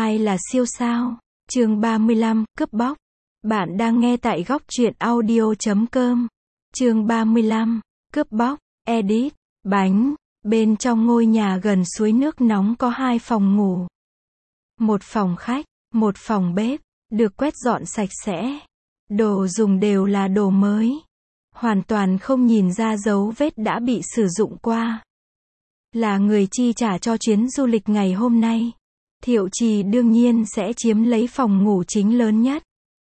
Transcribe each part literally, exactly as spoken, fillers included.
Ai là siêu sao? Chương ba mươi lăm, cướp bóc. Bạn đang nghe tại góc truyện audio chấm com. Chương ba mươi lăm, cướp bóc. Edit. Bánh. Bên trong ngôi nhà gần suối nước nóng có hai phòng ngủ. Một phòng khách, một phòng bếp, được quét dọn sạch sẽ. Đồ dùng đều là đồ mới. Hoàn toàn không nhìn ra dấu vết đã bị sử dụng qua. Là người chi trả cho chuyến du lịch ngày hôm nay. Thiệu Trì đương nhiên sẽ chiếm lấy phòng ngủ chính lớn nhất.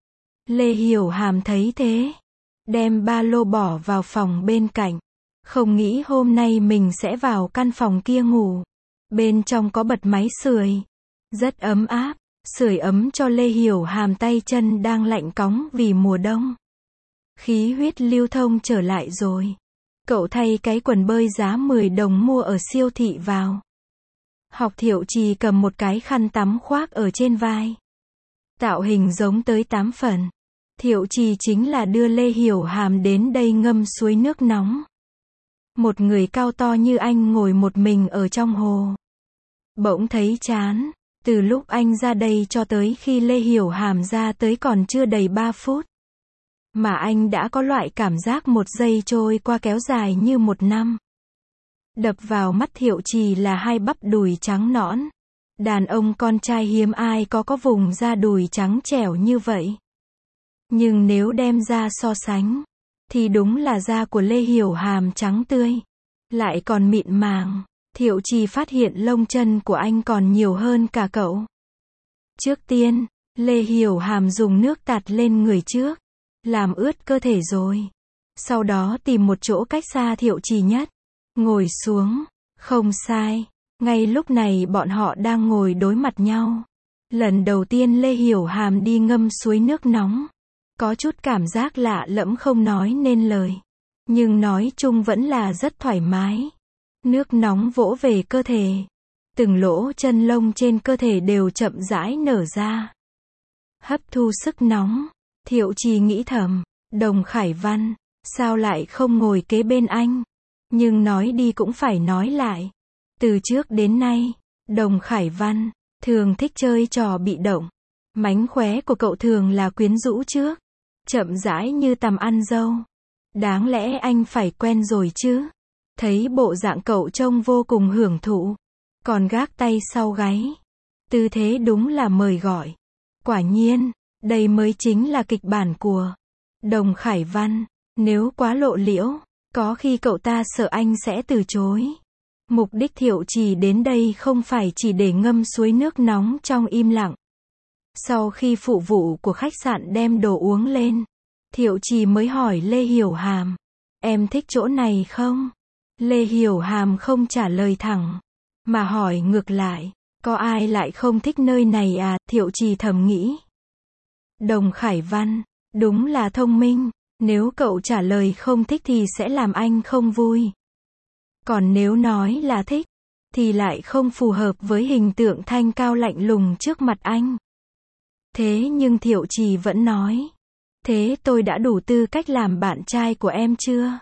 Lê Hiểu Hàm thấy thế, đem ba lô bỏ vào phòng bên cạnh. Không nghĩ hôm nay mình sẽ vào căn phòng kia ngủ. Bên trong có bật máy sưởi, rất ấm áp, sưởi ấm cho Lê Hiểu Hàm tay chân đang lạnh cóng vì mùa đông. Khí huyết lưu thông trở lại rồi. Cậu thay cái quần bơi giá mười đồng mua ở siêu thị vào. Học Thiệu Trì cầm một cái khăn tắm khoác ở trên vai. Tạo hình giống tới tám phần. Thiệu Trì chính là đưa Lê Hiểu Hàm đến đây ngâm suối nước nóng. Một người cao to như anh ngồi một mình ở trong hồ. Bỗng thấy chán. Từ lúc anh ra đây cho tới khi Lê Hiểu Hàm ra tới còn chưa đầy ba phút. Mà anh đã có loại cảm giác một giây trôi qua kéo dài như một năm. Đập vào mắt Thiệu Trì là hai bắp đùi trắng nõn. Đàn ông con trai hiếm ai có có vùng da đùi trắng trẻo như vậy. Nhưng nếu đem ra so sánh, thì đúng là da của Lê Hiểu Hàm trắng tươi. Lại còn mịn màng. Thiệu Trì phát hiện lông chân của anh còn nhiều hơn cả cậu. Trước tiên, Lê Hiểu Hàm dùng nước tạt lên người trước. Làm ướt cơ thể rồi. Sau đó tìm một chỗ cách xa Thiệu Trì nhất. Ngồi xuống. Không sai. Ngay lúc này bọn họ đang ngồi đối mặt nhau. Lần đầu tiên Lê Hiểu Hàm đi ngâm suối nước nóng. Có chút cảm giác lạ lẫm không nói nên lời. Nhưng nói chung vẫn là rất thoải mái. Nước nóng vỗ về cơ thể. Từng lỗ chân lông trên cơ thể đều chậm rãi nở ra. Hấp thu sức nóng. Thiệu Trì nghĩ thầm. Đồng Khải Văn. Sao lại không ngồi kế bên anh? Nhưng nói đi cũng phải nói lại. Từ trước đến nay, Đồng Khải Văn thường thích chơi trò bị động. Mánh khóe của cậu thường là quyến rũ trước. Chậm rãi như tằm ăn dâu. Đáng lẽ anh phải quen rồi chứ. Thấy bộ dạng cậu trông vô cùng hưởng thụ. Còn gác tay sau gáy. Tư thế đúng là mời gọi. Quả nhiên, đây mới chính là kịch bản của Đồng Khải Văn. Nếu quá lộ liễu, có khi cậu ta sợ anh sẽ từ chối. Mục đích Thiệu Trì đến đây không phải chỉ để ngâm suối nước nóng trong im lặng. Sau khi phụ vụ của khách sạn đem đồ uống lên, Thiệu Trì mới hỏi Lê Hiểu Hàm. Em thích chỗ này không? Lê Hiểu Hàm không trả lời thẳng, mà hỏi ngược lại. Có ai lại không thích nơi này à? Thiệu Trì thầm nghĩ. Đồng Khải Văn, đúng là thông minh. Nếu cậu trả lời không thích thì sẽ làm anh không vui. Còn nếu nói là thích, thì lại không phù hợp với hình tượng thanh cao lạnh lùng trước mặt anh. Thế nhưng Thiệu Trì vẫn nói. Thế tôi đã đủ tư cách làm bạn trai của em chưa?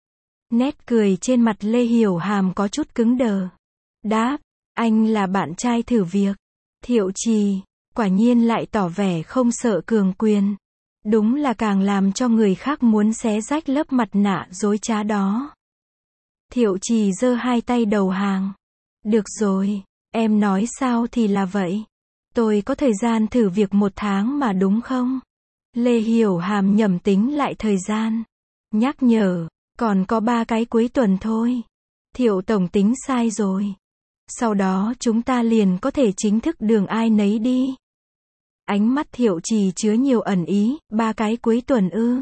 Nét cười trên mặt Lê Hiểu Hàm có chút cứng đờ. Đáp, anh là bạn trai thử việc. Thiệu Trì, quả nhiên lại tỏ vẻ không sợ cường quyền. Đúng là càng làm cho người khác muốn xé rách lớp mặt nạ dối trá đó. Thiệu Trì giơ hai tay đầu hàng. Được rồi, em nói sao thì là vậy. Tôi có thời gian thử việc một tháng mà đúng không? Lê Hiểu Hàm nhẩm tính lại thời gian. Nhắc nhở, còn có ba cái cuối tuần thôi. Thiệu tổng tính sai rồi. Sau đó chúng ta liền có thể chính thức đường ai nấy đi. Ánh mắt Thiệu Trì chứa nhiều ẩn ý. Ba cái cuối tuần ư?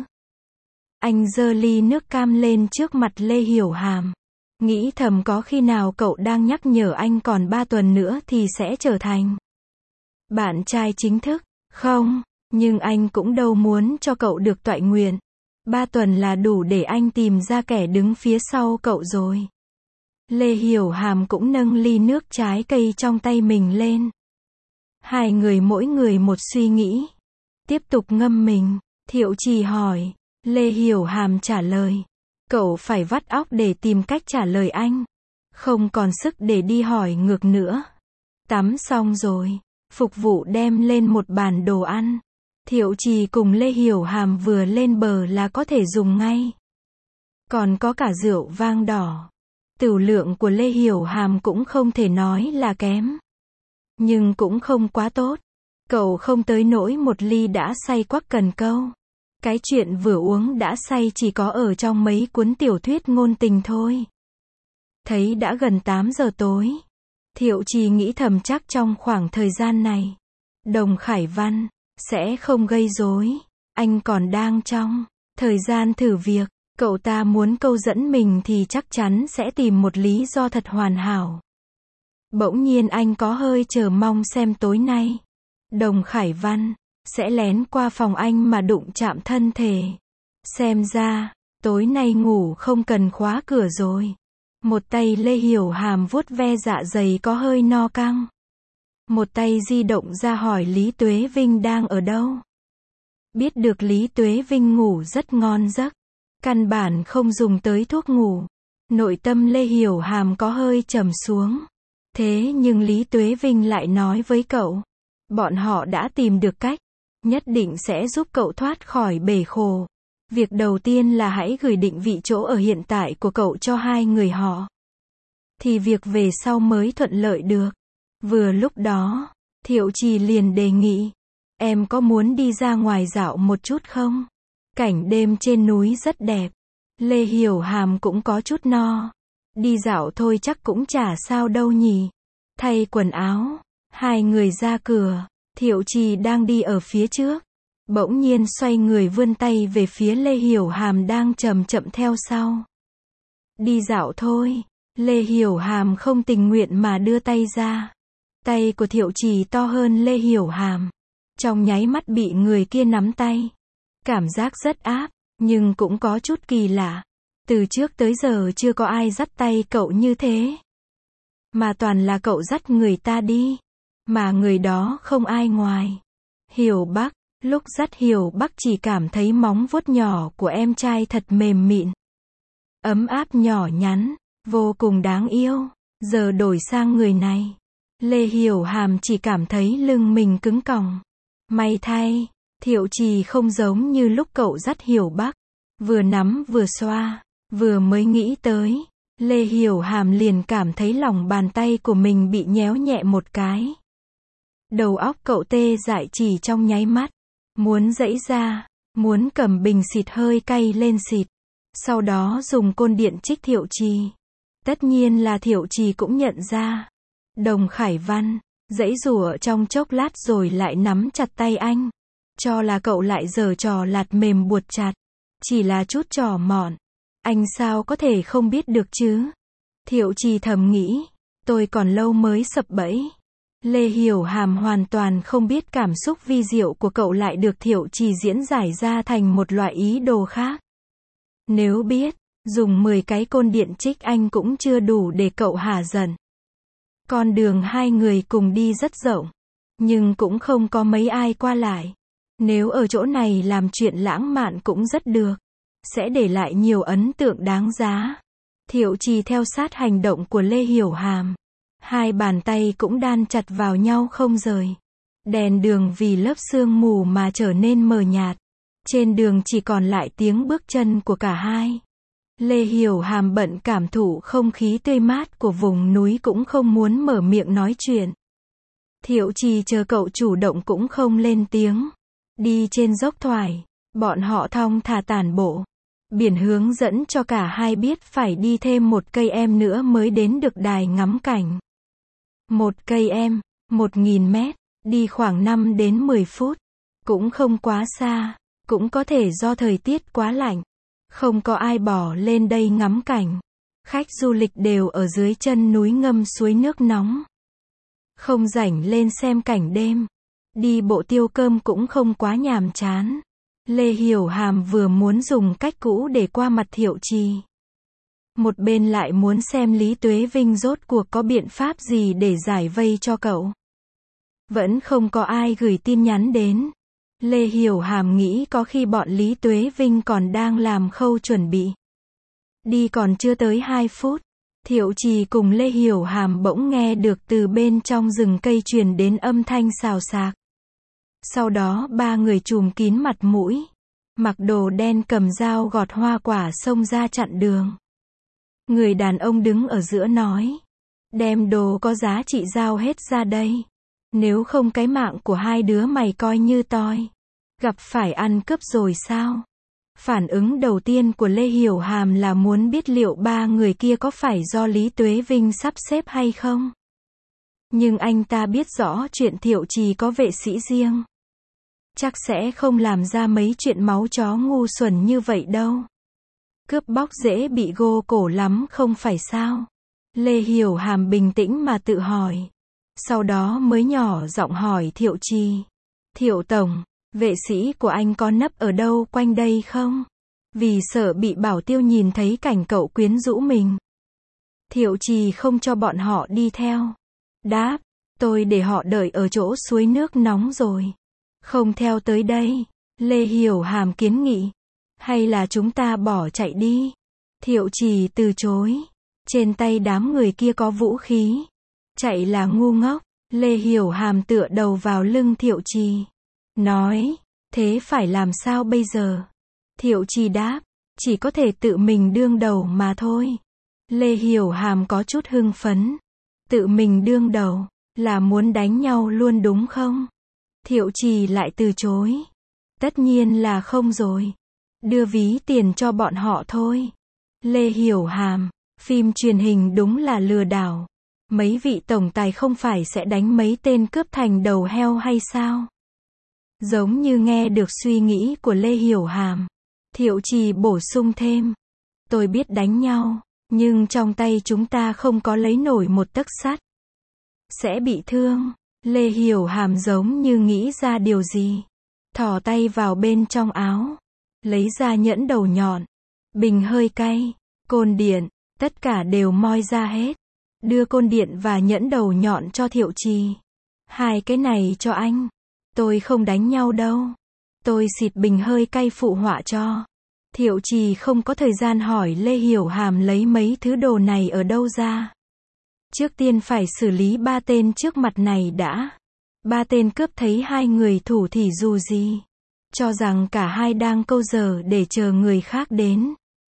Anh giơ ly nước cam lên trước mặt Lê Hiểu Hàm. Nghĩ thầm có khi nào cậu đang nhắc nhở anh còn ba tuần nữa thì sẽ trở thành bạn trai chính thức. Không, nhưng anh cũng đâu muốn cho cậu được toại nguyện. Ba tuần là đủ để anh tìm ra kẻ đứng phía sau cậu rồi. Lê Hiểu Hàm cũng nâng ly nước trái cây trong tay mình lên. Hai người mỗi người một suy nghĩ. Tiếp tục ngâm mình. Thiệu Trì hỏi. Lê Hiểu Hàm trả lời. Cậu phải vắt óc để tìm cách trả lời anh. Không còn sức để đi hỏi ngược nữa. Tắm xong rồi. Phục vụ đem lên một bàn đồ ăn. Thiệu Trì cùng Lê Hiểu Hàm vừa lên bờ là có thể dùng ngay. Còn có cả rượu vang đỏ. Tửu lượng của Lê Hiểu Hàm cũng không thể nói là kém. Nhưng cũng không quá tốt. Cậu không tới nỗi một ly đã say quắc cần câu. Cái chuyện vừa uống đã say chỉ có ở trong mấy cuốn tiểu thuyết ngôn tình thôi. Thấy đã gần tám giờ tối. Thiệu Trì nghĩ thầm chắc trong khoảng thời gian này, Đồng Khải Văn sẽ không gây rối. Anh còn đang trong thời gian thử việc. Cậu ta muốn câu dẫn mình thì chắc chắn sẽ tìm một lý do thật hoàn hảo. Bỗng nhiên anh có hơi chờ mong xem tối nay Đồng Khải Văn sẽ lén qua phòng anh mà đụng chạm thân thể. Xem ra, tối nay ngủ không cần khóa cửa rồi. Một tay Lê Hiểu Hàm vuốt ve dạ dày có hơi no căng. Một tay di động ra hỏi Lý Tuế Vinh đang ở đâu. Biết được Lý Tuế Vinh ngủ rất ngon giấc. Căn bản không dùng tới thuốc ngủ. Nội tâm Lê Hiểu Hàm có hơi trầm xuống. Thế nhưng Lý Tuế Vinh lại nói với cậu. Bọn họ đã tìm được cách. Nhất định sẽ giúp cậu thoát khỏi bể khổ. Việc đầu tiên là hãy gửi định vị chỗ ở hiện tại của cậu cho hai người họ. Thì việc về sau mới thuận lợi được. Vừa lúc đó, Thiệu Trì liền đề nghị. Em có muốn đi ra ngoài dạo một chút không? Cảnh đêm trên núi rất đẹp. Lê Hiểu Hàm cũng có chút no. Đi dạo thôi chắc cũng chả sao đâu nhỉ. Thay quần áo, hai người ra cửa. Thiệu Trì đang đi ở phía trước. Bỗng nhiên xoay người vươn tay về phía Lê Hiểu Hàm đang chậm chậm theo sau. Đi dạo thôi. Lê Hiểu Hàm không tình nguyện mà đưa tay ra. Tay của Thiệu Trì to hơn Lê Hiểu Hàm. Trong nháy mắt bị người kia nắm tay. Cảm giác rất áp, nhưng cũng có chút kỳ lạ. Từ trước tới giờ chưa có ai dắt tay cậu như thế. Mà toàn là cậu dắt người ta đi. Mà người đó không ai ngoài Hiểu Bắc. Lúc dắt Hiểu Bắc chỉ cảm thấy móng vuốt nhỏ của em trai thật mềm mịn. Ấm áp nhỏ nhắn, vô cùng đáng yêu. Giờ đổi sang người này. Lê Hiểu Hàm chỉ cảm thấy lưng mình cứng còng. May thay, Thiệu Trì không giống như lúc cậu dắt Hiểu Bắc. Vừa nắm vừa xoa, vừa mới nghĩ tới. Lê Hiểu Hàm liền cảm thấy lòng bàn tay của mình bị nhéo nhẹ một cái. Đầu óc cậu tê dại chỉ trong nháy mắt. Muốn giãy ra, muốn cầm bình xịt hơi cay lên xịt. Sau đó dùng côn điện chích Thiệu Trì. Tất nhiên là Thiệu Trì cũng nhận ra. Đồng Khải Văn giãy giụa trong chốc lát rồi lại nắm chặt tay anh. Cho là cậu lại giở trò lạt mềm buộc chặt. Chỉ là chút trò mọn. Anh sao có thể không biết được chứ? Thiệu Trì thầm nghĩ. Tôi còn lâu mới sập bẫy. Lê Hiểu Hàm hoàn toàn không biết cảm xúc vi diệu của cậu lại được Thiệu Trì diễn giải ra thành một loại ý đồ khác. Nếu biết, dùng mười cái côn điện chích anh cũng chưa đủ để cậu hả giận. Con đường hai người cùng đi rất rộng, nhưng cũng không có mấy ai qua lại. Nếu ở chỗ này làm chuyện lãng mạn cũng rất được, sẽ để lại nhiều ấn tượng đáng giá. Thiệu Trì theo sát hành động của Lê Hiểu Hàm. Hai bàn tay cũng đan chặt vào nhau không rời. Đèn đường vì lớp sương mù mà trở nên mờ nhạt. Trên đường chỉ còn lại tiếng bước chân của cả hai. Lê Hiểu Hàm bận cảm thụ không khí tươi mát của vùng núi cũng không muốn mở miệng nói chuyện. Thiệu Trì chờ cậu chủ động cũng không lên tiếng. Đi trên dốc thoải, bọn họ thong thả tản bộ. Biển hướng dẫn cho cả hai biết phải đi thêm một cây em nữa mới đến được đài ngắm cảnh. Một cây em, một nghìn mét, đi khoảng năm đến mười phút. Cũng không quá xa, cũng có thể do thời tiết quá lạnh. Không có ai bỏ lên đây ngắm cảnh. Khách du lịch đều ở dưới chân núi ngâm suối nước nóng. Không rảnh lên xem cảnh đêm. Đi bộ tiêu cơm cũng không quá nhàm chán. Lê Hiểu Hàm vừa muốn dùng cách cũ để qua mặt Thiệu Trì. Một bên lại muốn xem Lý Tuế Vinh rốt cuộc có biện pháp gì để giải vây cho cậu. Vẫn không có ai gửi tin nhắn đến. Lê Hiểu Hàm nghĩ có khi bọn Lý Tuế Vinh còn đang làm khâu chuẩn bị. Đi còn chưa tới hai phút. Thiệu Trì cùng Lê Hiểu Hàm bỗng nghe được từ bên trong rừng cây truyền đến âm thanh xào xạc. Sau đó ba người trùm kín mặt mũi, mặc đồ đen cầm dao gọt hoa quả xông ra chặn đường. Người đàn ông đứng ở giữa nói, đem đồ có giá trị giao hết ra đây. Nếu không cái mạng của hai đứa mày coi như toi. Gặp phải ăn cướp rồi sao? Phản ứng đầu tiên của Lê Hiểu Hàm là muốn biết liệu ba người kia có phải do Lý Tuế Vinh sắp xếp hay không. Nhưng anh ta biết rõ chuyện Thiệu Trì có vệ sĩ riêng. Chắc sẽ không làm ra mấy chuyện máu chó ngu xuẩn như vậy đâu. Cướp bóc dễ bị gô cổ lắm không phải sao? Lê Hiểu Hàm bình tĩnh mà tự hỏi. Sau đó mới nhỏ giọng hỏi Thiệu Trì. Thiệu Tổng, vệ sĩ của anh có nấp ở đâu quanh đây không? Vì sợ bị Bảo Tiêu nhìn thấy cảnh cậu quyến rũ mình. Thiệu Trì không cho bọn họ đi theo. Đáp, tôi để họ đợi ở chỗ suối nước nóng rồi. Không theo tới đây. Lê Hiểu Hàm kiến nghị. Hay là chúng ta bỏ chạy đi? Thiệu Trì từ chối. Trên tay đám người kia có vũ khí. Chạy là ngu ngốc. Lê Hiểu Hàm tựa đầu vào lưng Thiệu Trì. Nói, thế phải làm sao bây giờ? Thiệu Trì đáp, chỉ có thể tự mình đương đầu mà thôi. Lê Hiểu Hàm có chút hưng phấn. Tự mình đương đầu, là muốn đánh nhau luôn đúng không? Thiệu Trì lại từ chối. Tất nhiên là không rồi. Đưa ví tiền cho bọn họ thôi. Lê Hiểu Hàm, phim truyền hình đúng là lừa đảo. Mấy vị tổng tài không phải sẽ đánh mấy tên cướp thành đầu heo hay sao? Giống như nghe được suy nghĩ của Lê Hiểu Hàm. Thiệu Trì bổ sung thêm. Tôi biết đánh nhau, nhưng trong tay chúng ta không có lấy nổi một tấc sắt. Sẽ bị thương. Lê Hiểu Hàm giống như nghĩ ra điều gì. Thò tay vào bên trong áo. Lấy ra nhẫn đầu nhọn. Bình hơi cay. Côn điện. Tất cả đều moi ra hết. Đưa côn điện và nhẫn đầu nhọn cho Thiệu Trì. Hai cái này cho anh. Tôi không đánh nhau đâu. Tôi xịt bình hơi cay phụ họa cho. Thiệu Trì không có thời gian hỏi Lê Hiểu Hàm lấy mấy thứ đồ này ở đâu ra. Trước tiên phải xử lý ba tên trước mặt này đã. Ba tên cướp thấy hai người thủ thì dù gì. Cho rằng cả hai đang câu giờ để chờ người khác đến.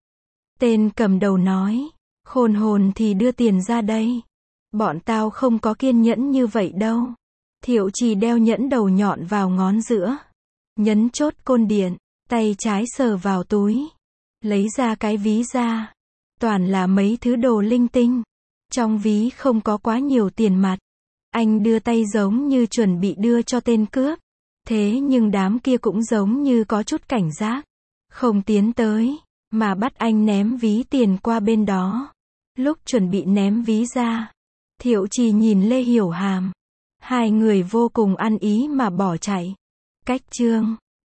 Tên cầm đầu nói. Khôn hồn thì đưa tiền ra đây. Bọn tao không có kiên nhẫn như vậy đâu. Thiệu Trì đeo nhẫn đầu nhọn vào ngón giữa. Nhấn chốt côn điện. Tay trái sờ vào túi. Lấy ra cái ví ra. Toàn là mấy thứ đồ linh tinh. Trong ví không có quá nhiều tiền mặt. Anh đưa tay giống như chuẩn bị đưa cho tên cướp. Thế nhưng đám kia cũng giống như có chút cảnh giác. Không tiến tới. Mà bắt anh ném ví tiền qua bên đó. Lúc chuẩn bị ném ví ra. Thiệu Trì nhìn Lê Hiểu Hàm. Hai người vô cùng ăn ý mà bỏ chạy. Cách chương